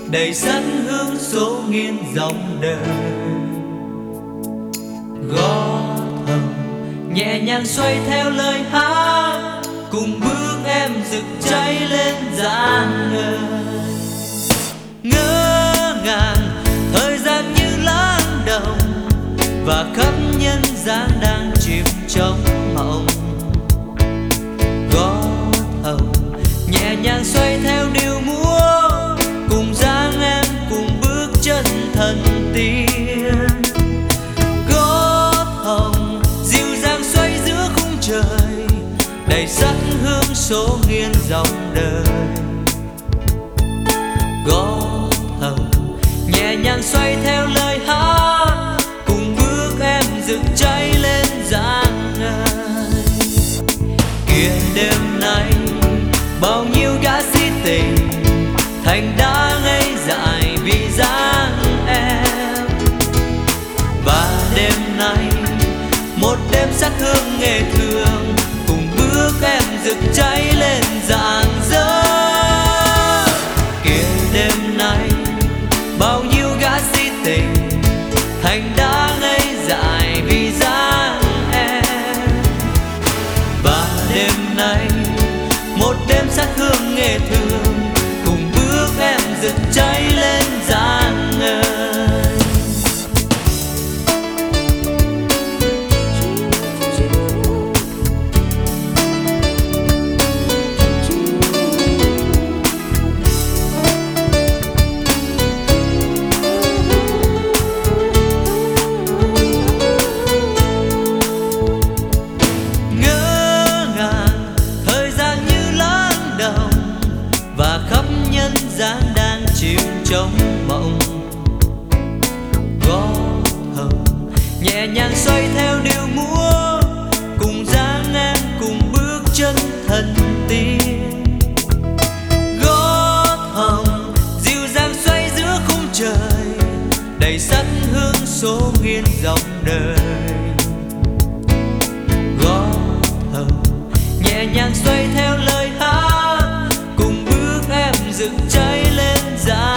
đầy sắc hương số nghiêng dòng đời. Gót hồng nhẹ nhàng xoay theo lời hát, cùng bước em rực cháy lên dáng ngời. Ngỡ ngàng thời gian như lãng đồng, và khắp nhân gian đang chìm trong mộng. Gót hồng nhẹ nhàng xoay theo điệu múa, cùng dáng em cùng bước chân thần tiên. Gót hồng dịu dàng xoay giữa khung trời, đầy sắc hương số nghiêng dòng đời. Gót hồng nhẹ nhàng xoay theo lời hát, cùng bước em rực cháy lên dáng ngời. Kìa đêm nay bao nhiêu gã si tình, thành đã ngây dại vì dáng em. Và đêm nay một đêm sắc hương nghệ thường, cùng bước em rực cháy lên rạng rỡ. Kìa đêm nay bao nhiêu gã si tình, thành đã ngây dại vì dáng em. Và đêm nay một đêm sắc hương nghệ thường, cùng bước em rực cháy lên rạng ngời. Dáng đang chìm trong mộng. Gót hồng nhẹ nhàng xoay theo điệu múa, cùng dáng em cùng bước chân thần tiên. Gót hồng dịu dàng xoay giữa khung trời, đầy sắc hương số nghiêng dòng đời. Gót hồng nhẹ nhàng xoay theo lời hát, cùng bước em rực cháy lên dáng